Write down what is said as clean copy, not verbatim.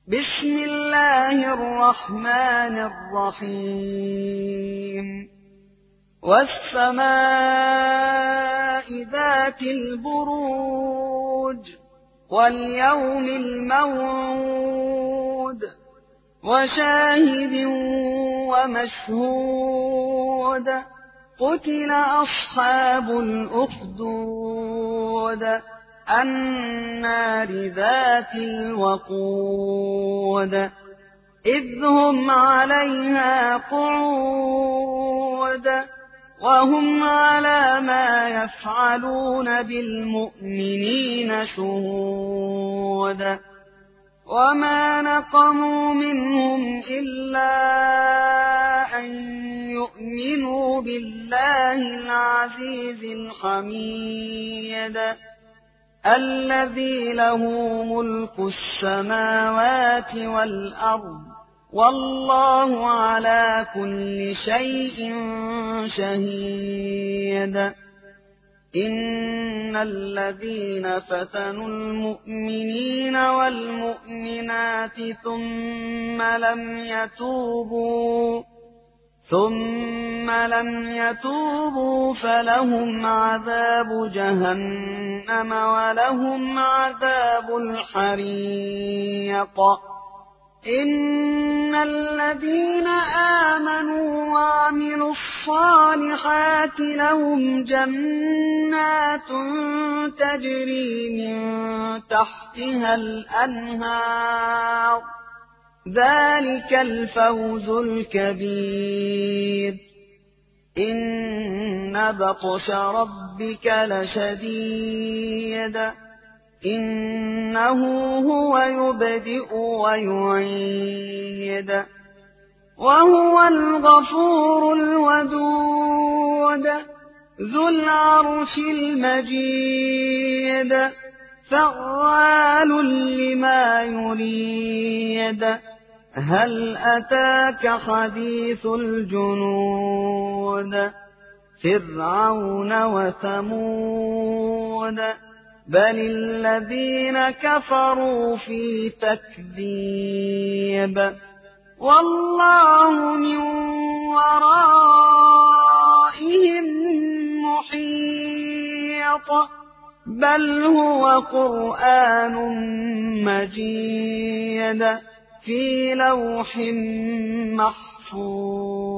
بسم الله الرحمن الرحيم والسماء ذات البروج واليوم الموعود وشاهد ومشهود قتل أصحاب الأخدود النار ذات الوقود إذ هم عليها قعود وهم على ما يفعلون بالمؤمنين شهود وما نقموا منهم إلا أن يؤمنوا بالله العزيز الحميد الذي له ملك السماوات والأرض والله على كل شيء شهيد إن الذين فتنوا المؤمنين والمؤمنات ثم لم يتوبوا فلهم عذاب جهنم ولهم عذاب الحريق إن الذين آمنوا وعملوا الصالحات لهم جنات تجري من تحتها الأنهار ذلك الفوز الكبير إن بطش ربك لشديد إنه هو يبدئ ويعيد وهو الغفور الودود ذو العرش المجيد فعال لما يريد هل أتاك حديث الجنود فرعون وثمود بل الذين كفروا في تكذيب والله من ورائهم محيط بل هو قرآن مجيد في لوح محفوظ